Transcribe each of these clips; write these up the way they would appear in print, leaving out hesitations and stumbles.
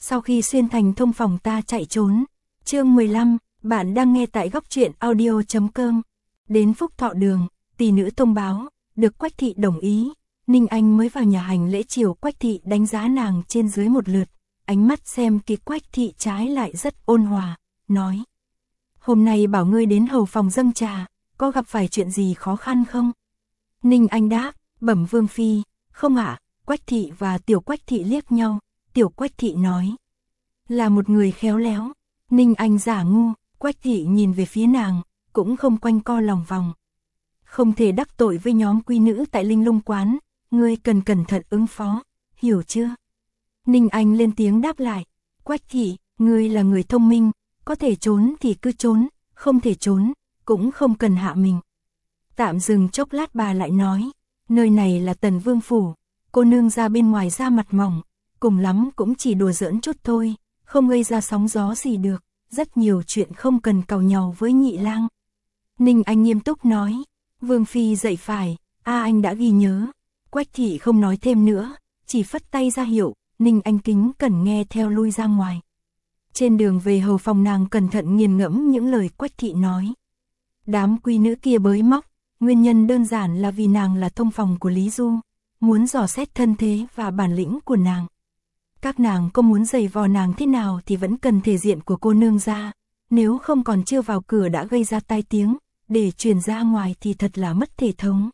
sau khi xuyên thành thông phòng ta chạy trốn. Chương 15, bạn đang nghe tại góc truyện audio.com. Đến Phúc Thọ Đường, tỷ nữ thông báo, được Quách thị đồng ý. Ninh Anh mới vào nhà hành lễ chiều, Quách thị đánh giá nàng trên dưới một lượt, ánh mắt xem kỹ Quách thị trái lại rất ôn hòa, nói: "Hôm nay bảo ngươi đến hầu phòng dâng trà, có gặp phải chuyện gì khó khăn không?" Ninh Anh đáp: "Bẩm vương phi, không ạ." Quách thị và Tiểu Quách thị liếc nhau, Tiểu Quách thị nói: "Là một người khéo léo." Ninh Anh giả ngu, Quách thị nhìn về phía nàng, cũng không quanh co lòng vòng. "Không thể đắc tội với nhóm quý nữ tại Linh Lung quán, ngươi cần cẩn thận ứng phó, hiểu chưa?" Ninh Anh lên tiếng đáp lại: "Quách thị, ngươi là người thông minh, có thể trốn thì cứ trốn, không thể trốn, cũng không cần hạ mình." Tạm dừng chốc lát bà lại nói: "Nơi này là Tần Vương phủ, cô nương ra bên ngoài da mặt mỏng, cùng lắm cũng chỉ đùa giỡn chút thôi, không gây ra sóng gió gì được, rất nhiều chuyện không cần càu nhàu với nhị lang." Ninh Anh nghiêm túc nói: "Vương phi dạy phải, anh đã ghi nhớ." Quách thị không nói thêm nữa, chỉ phất tay ra hiệu, Ninh Anh kính cẩn nghe theo lui ra ngoài. Trên đường về hầu phòng, nàng cẩn thận nghiền ngẫm những lời Quách thị nói. Đám quý nữ kia bới móc, nguyên nhân đơn giản là vì nàng là thông phòng của Lý Du, muốn dò xét thân thế và bản lĩnh của nàng. Các nàng có muốn giày vò nàng thế nào thì vẫn cần thể diện của cô nương ra, nếu không còn chưa vào cửa đã gây ra tai tiếng, để truyền ra ngoài thì thật là mất thể thống.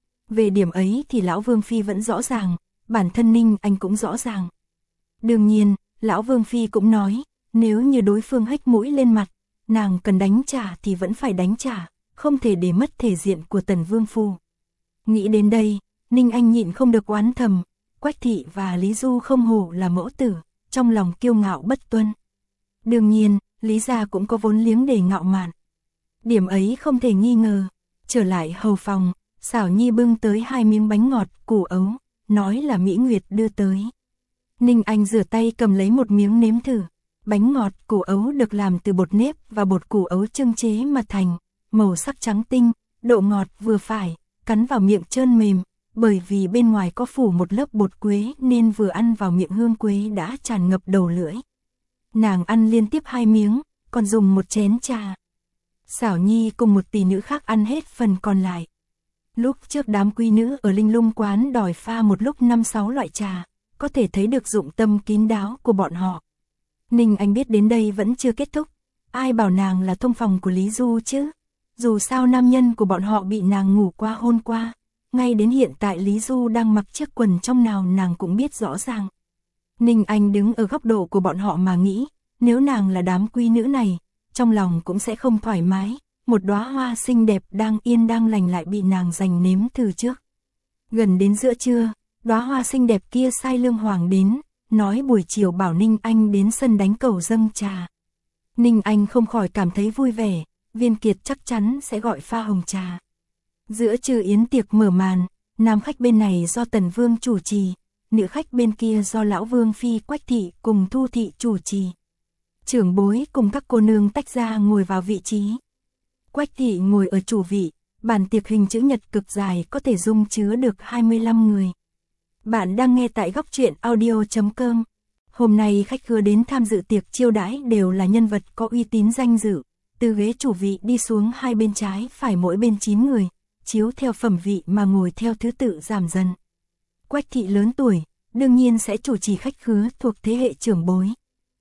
Về điểm ấy thì lão Vương phi vẫn rõ ràng, bản thân Ninh Anh cũng rõ ràng. Đương nhiên, lão Vương phi cũng nói, nếu như đối phương hếch mũi lên mặt, nàng cần đánh trả thì vẫn phải đánh trả, không thể để mất thể diện của Tần Vương phu. Nghĩ đến đây, Ninh Anh nhịn không được oán thầm, Quách thị và Lý Du không hổ là mẫu tử, trong lòng kiêu ngạo bất tuân. Đương nhiên, Lý gia cũng có vốn liếng để ngạo mạn. Điểm ấy không thể nghi ngờ. Trở lại hầu phòng, Xảo Nhi bưng tới 2 miếng bánh ngọt củ ấu, nói là Mỹ Nguyệt đưa tới. Ninh Anh rửa tay cầm lấy một miếng nếm thử. Bánh ngọt củ ấu được làm từ bột nếp và bột củ ấu chưng chế mà thành, màu sắc trắng tinh, độ ngọt vừa phải, cắn vào miệng trơn mềm, bởi vì bên ngoài có phủ một lớp bột quế nên vừa ăn vào miệng hương quế đã tràn ngập đầu lưỡi. Nàng ăn liên tiếp 2 miếng, còn dùng một chén trà. Xảo Nhi cùng một tỷ nữ khác ăn hết phần còn lại. Lúc trước đám quý nữ ở Linh Lung quán đòi pha một lúc 5-6 loại trà, có thể thấy được dụng tâm kín đáo của bọn họ. Ninh Anh biết đến đây vẫn chưa kết thúc, ai bảo nàng là thông phòng của Lý Du chứ? Dù sao nam nhân của bọn họ bị nàng ngủ qua hôn qua, ngay đến hiện tại Lý Du đang mặc chiếc quần trong nào nàng cũng biết rõ ràng. Ninh Anh đứng ở góc độ của bọn họ mà nghĩ, nếu nàng là đám quý nữ này, trong lòng cũng sẽ không thoải mái, một đóa hoa xinh đẹp đang yên đang lành lại bị nàng giành nếm thử trước. Gần đến giữa trưa, đóa hoa xinh đẹp kia sai Lương Hoàng đến, nói buổi chiều bảo Ninh Anh đến sân đánh cầu dâng trà. Ninh Anh không khỏi cảm thấy vui vẻ, Viên Kiệt chắc chắn sẽ gọi pha hồng trà. Giữa trưa yến tiệc mở màn, nam khách bên này do Tần Vương chủ trì, nữ khách bên kia do lão Vương phi Quách thị cùng Thu thị chủ trì. Trưởng bối cùng các cô nương tách ra ngồi vào vị trí. Quách thị ngồi ở chủ vị, bàn tiệc hình chữ nhật cực dài có thể dung chứa được 25 người. Bạn đang nghe tại góc truyện audio.com. Hôm nay khách khứa đến tham dự tiệc chiêu đãi đều là nhân vật có uy tín danh dự. Từ ghế chủ vị đi xuống hai bên trái phải mỗi bên 9 người, chiếu theo phẩm vị mà ngồi theo thứ tự giảm dần. Quách thị lớn tuổi, đương nhiên sẽ chủ trì khách khứa thuộc thế hệ trưởng bối.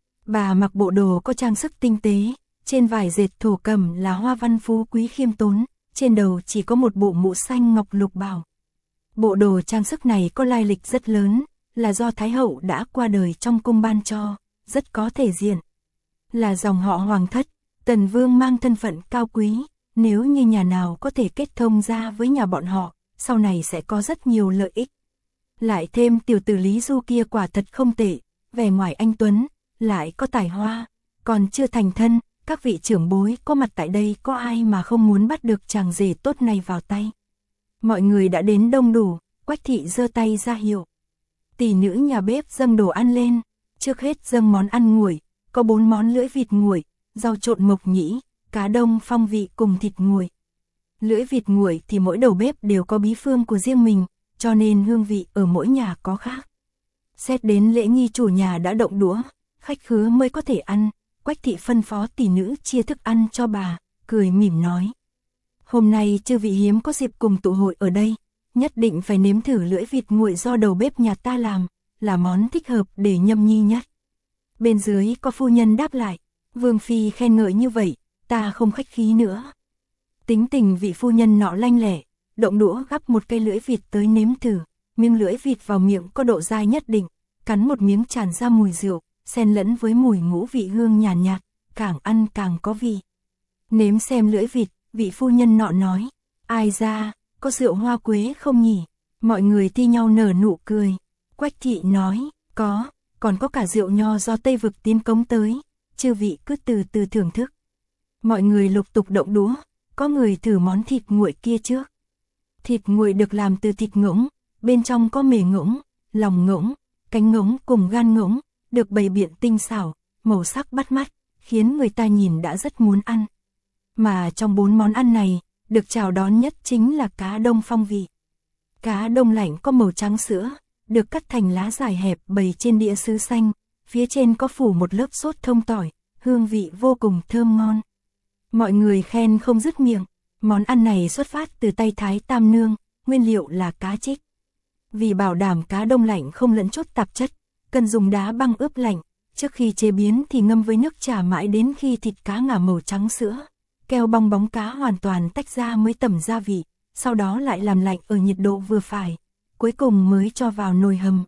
Bà mặc bộ đồ có trang sức tinh tế, trên vải dệt thổ cẩm là hoa văn phú quý khiêm tốn, trên đầu chỉ có một bộ mũ xanh ngọc lục bảo. Bộ đồ trang sức này có lai lịch rất lớn, là do Thái hậu đã qua đời trong cung ban cho, rất có thể diện. Là dòng họ hoàng thất, Tần Vương mang thân phận cao quý, nếu như nhà nào có thể kết thông ra với nhà bọn họ, sau này sẽ có rất nhiều lợi ích. Lại thêm tiểu tử Lý Du kia quả thật không tệ, vẻ ngoài anh tuấn, lại có tài hoa, còn chưa thành thân, các vị trưởng bối có mặt tại đây có ai mà không muốn bắt được chàng rể tốt này vào tay. Mọi người đã đến đông đủ, Quách thị giơ tay ra hiệu. Tỷ nữ nhà bếp dâng đồ ăn lên, trước hết dâng món ăn nguội, có 4 món lưỡi vịt nguội, rau trộn mộc nhĩ, cá đông phong vị cùng thịt nguội. Lưỡi vịt nguội thì mỗi đầu bếp đều có bí phương của riêng mình, cho nên hương vị ở mỗi nhà có khác. Xét đến lễ nghi chủ nhà đã động đũa, khách khứa mới có thể ăn. Quách thị phân phó tỷ nữ chia thức ăn cho bà, cười mỉm nói. Hôm nay chư vị hiếm có dịp cùng tụ hội ở đây, nhất định phải nếm thử lưỡi vịt nguội do đầu bếp nhà ta làm, là món thích hợp để nhâm nhi nhất. Bên dưới có phu nhân đáp lại, Vương phi khen ngợi như vậy, ta không khách khí nữa. Tính tình vị phu nhân nọ lanh lẻ, động đũa gắp một cây lưỡi vịt tới nếm thử, miếng lưỡi vịt vào miệng có độ dai nhất định, cắn một miếng tràn ra mùi rượu, xen lẫn với mùi ngũ vị hương nhàn nhạt, càng ăn càng có vị. Nếm xem lưỡi vịt, vị phu nhân nọ nói, ai ra, có rượu hoa quế không nhỉ? Mọi người thi nhau nở nụ cười. Quách thị nói, có, còn có cả rượu nho do Tây Vực tiến cống tới, chư vị cứ từ từ thưởng thức. Mọi người lục tục động đũa, có người thử món thịt nguội kia trước. Thịt nguội được làm từ thịt ngỗng, bên trong có mề ngỗng, lòng ngỗng, cánh ngỗng cùng gan ngỗng, được bày biện tinh xảo, màu sắc bắt mắt, khiến người ta nhìn đã rất muốn ăn. Mà trong 4 món ăn này, được chào đón nhất chính là cá đông phong vị. Cá đông lạnh có màu trắng sữa, được cắt thành lá dài hẹp bày trên đĩa sứ xanh, phía trên có phủ một lớp sốt thông tỏi, hương vị vô cùng thơm ngon. Mọi người khen không dứt miệng, món ăn này xuất phát từ tay Thái Tam Nương, nguyên liệu là cá trích. Vì bảo đảm cá đông lạnh không lẫn chốt tạp chất, cần dùng đá băng ướp lạnh, trước khi chế biến thì ngâm với nước trà mãi đến khi thịt cá ngả màu trắng sữa, keo bong bóng cá hoàn toàn tách ra mới tẩm gia vị, sau đó lại làm lạnh ở nhiệt độ vừa phải, cuối cùng mới cho vào nồi hầm.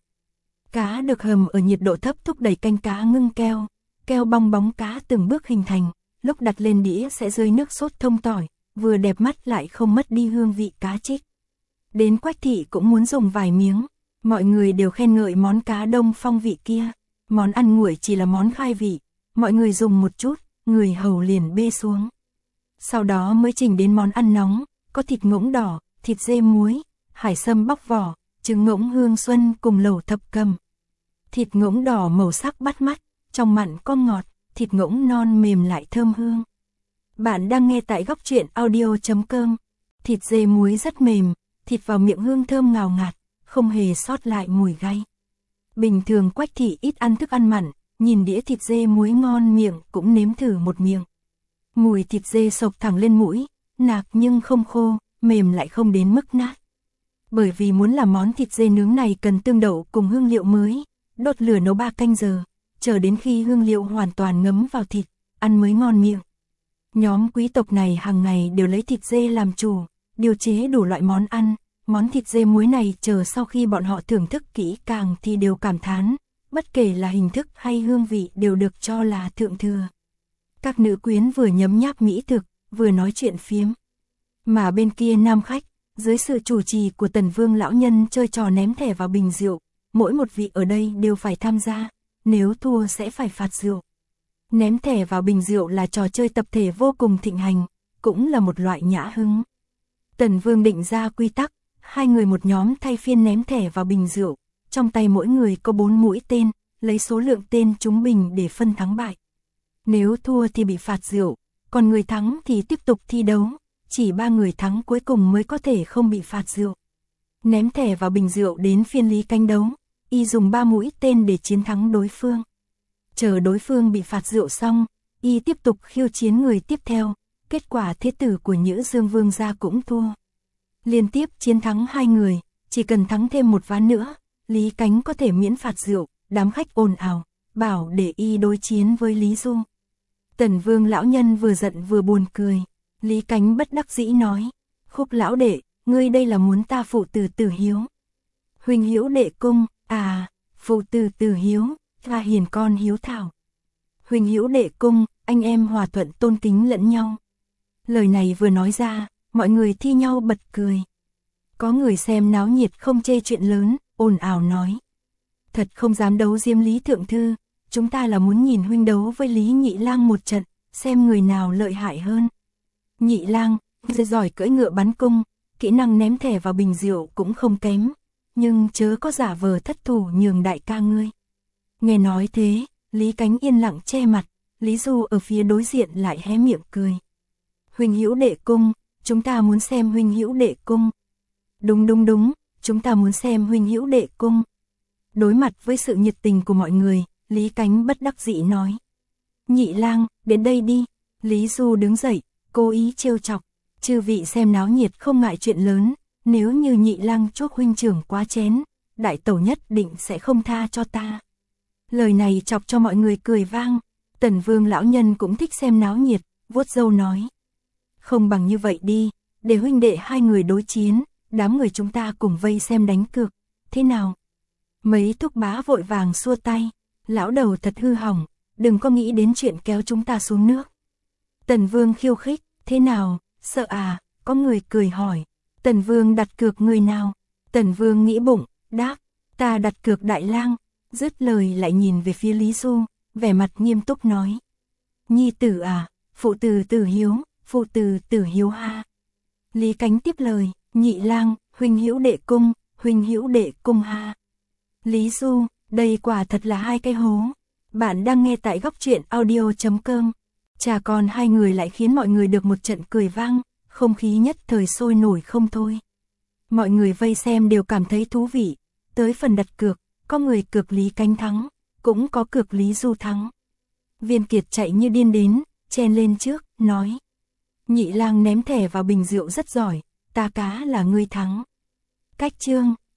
Cá được hầm ở nhiệt độ thấp thúc đẩy canh cá ngưng keo, keo bong bóng cá từng bước hình thành, lúc đặt lên đĩa sẽ rơi nước sốt thông tỏi, vừa đẹp mắt lại không mất đi hương vị cá trích. Đến Quách thị cũng muốn dùng vài miếng, mọi người đều khen ngợi món cá đông phong vị kia. Món ăn nguội chỉ là món khai vị, mọi người dùng một chút, người hầu liền bê xuống. Sau đó mới trình đến món ăn nóng, có thịt ngỗng đỏ, thịt dê muối, hải sâm bóc vỏ, trứng ngỗng hương xuân cùng lẩu thập cẩm. Thịt ngỗng đỏ màu sắc bắt mắt, trong mặn có ngọt, thịt ngỗng non mềm lại thơm hương. Bạn đang nghe tại Góc Truyện Audio.com. Thịt dê muối rất mềm, thịt vào miệng hương thơm ngào ngạt, không hề sót lại mùi gay. Bình thường Quách thị ít ăn thức ăn mặn, nhìn đĩa thịt dê muối ngon miệng cũng nếm thử một miệng. Mùi thịt dê xộc thẳng lên mũi, nạc nhưng không khô, mềm lại không đến mức nát. Bởi vì muốn làm món thịt dê nướng này cần tương đậu cùng hương liệu mới, đốt lửa nấu 3 canh giờ, chờ đến khi hương liệu hoàn toàn ngấm vào thịt, ăn mới ngon miệng. Nhóm quý tộc này hàng ngày đều lấy thịt dê làm chủ, điều chế đủ loại món ăn. Món thịt dê muối này chờ sau khi bọn họ thưởng thức kỹ càng thì đều cảm thán, bất kể là hình thức hay hương vị đều được cho là thượng thừa. Các nữ quyến vừa nhấm nháp mỹ thực, vừa nói chuyện phiếm. Mà bên kia nam khách, dưới sự chủ trì của Tần Vương lão nhân chơi trò ném thẻ vào bình rượu, mỗi một vị ở đây đều phải tham gia, nếu thua sẽ phải phạt rượu. Ném thẻ vào bình rượu là trò chơi tập thể vô cùng thịnh hành, cũng là một loại nhã hứng. Tần Vương định ra quy tắc, 2 người một nhóm thay phiên ném thẻ vào bình rượu, trong tay mỗi người có 4 mũi tên, lấy số lượng tên trúng bình để phân thắng bại. Nếu thua thì bị phạt rượu, còn người thắng thì tiếp tục thi đấu, chỉ 3 người thắng cuối cùng mới có thể không bị phạt rượu. Ném thẻ vào bình rượu đến phiên Lý Cánh đấu, y dùng 3 mũi tên để chiến thắng đối phương. Chờ đối phương bị phạt rượu xong, y tiếp tục khiêu chiến người tiếp theo, kết quả thế tử của Nhữ Dương Vương gia cũng thua. Liên tiếp chiến thắng 2 người, chỉ cần thắng thêm một ván nữa, Lý Cánh có thể miễn phạt rượu, đám khách ồn ào, bảo để y đối chiến với Lý Du. Tần Vương lão nhân vừa giận vừa buồn cười, Lý Cánh bất đắc dĩ nói, Khúc lão đệ, ngươi đây là muốn ta phụ tử tử hiếu. Huynh hiếu đệ cung, à, phụ tử tử hiếu, ta hiền con hiếu thảo. Huynh hiếu đệ cung, anh em hòa thuận tôn kính lẫn nhau. Lời này vừa nói ra, mọi người thi nhau bật cười. Có người xem náo nhiệt không chê chuyện lớn, ồn ào nói. Thật không dám đấu diếm Lý Thượng Thư, chúng ta là muốn nhìn huynh đấu với Lý Nhị Lang một trận, xem người nào lợi hại hơn. Nhị Lang, giỏi cưỡi ngựa bắn cung, kỹ năng ném thẻ vào bình rượu cũng không kém, nhưng chớ có giả vờ thất thủ nhường đại ca ngươi. Nghe nói thế, Lý Cánh yên lặng che mặt, Lý Du ở phía đối diện lại hé miệng cười. Huynh hữu đệ cung, chúng ta muốn xem huynh hữu đệ cung. Đúng, chúng ta muốn xem huynh hữu đệ cung. Đối mặt với sự nhiệt tình của mọi người, Lý Cánh bất đắc dĩ nói. Nhị lang, đến đây đi. Lý Du đứng dậy, cố ý trêu chọc. Chư vị xem náo nhiệt không ngại chuyện lớn, nếu như nhị lang chuốc huynh trưởng quá chén, đại tẩu nhất định sẽ không tha cho ta. Lời này chọc cho mọi người cười vang. Tần Vương lão nhân cũng thích xem náo nhiệt, vuốt râu nói. Không bằng như vậy đi, để huynh đệ hai người đối chiến, đám người chúng ta cùng vây xem đánh cược, thế nào? Mấy thúc bá vội vàng xua tay, lão đầu thật hư hỏng, đừng có nghĩ đến chuyện kéo chúng ta xuống nước. Tần Vương khiêu khích, thế nào, sợ à, có người cười hỏi. Tần Vương đặt cược người nào? Tần Vương nghĩ bụng, đáp, ta đặt cược Đại Lang. Dứt lời lại nhìn về phía Lý Du, vẻ mặt nghiêm túc nói. Nhi tử à, phụ tử tử hiếu, phụ tử tử hiếu ha. Lý Cánh tiếp lời, nhị lang, huynh hữu đệ cung, huynh hữu đệ cung ha. Lý Du, đây quả thật là hai cái hố. Bạn đang nghe tại góc truyện audio.com. Chà con hai người lại khiến mọi người được một trận cười vang, không khí nhất thời sôi nổi không thôi. Mọi người vây xem đều cảm thấy thú vị, tới phần đặt cược, có người cược Lý Cánh thắng, cũng có cược Lý Du thắng. Viên Kiệt chạy như điên đến, chen lên trước, nói. Nhị lang ném thẻ vào bình rượu rất giỏi, ta cá là ngươi thắng. Cách chương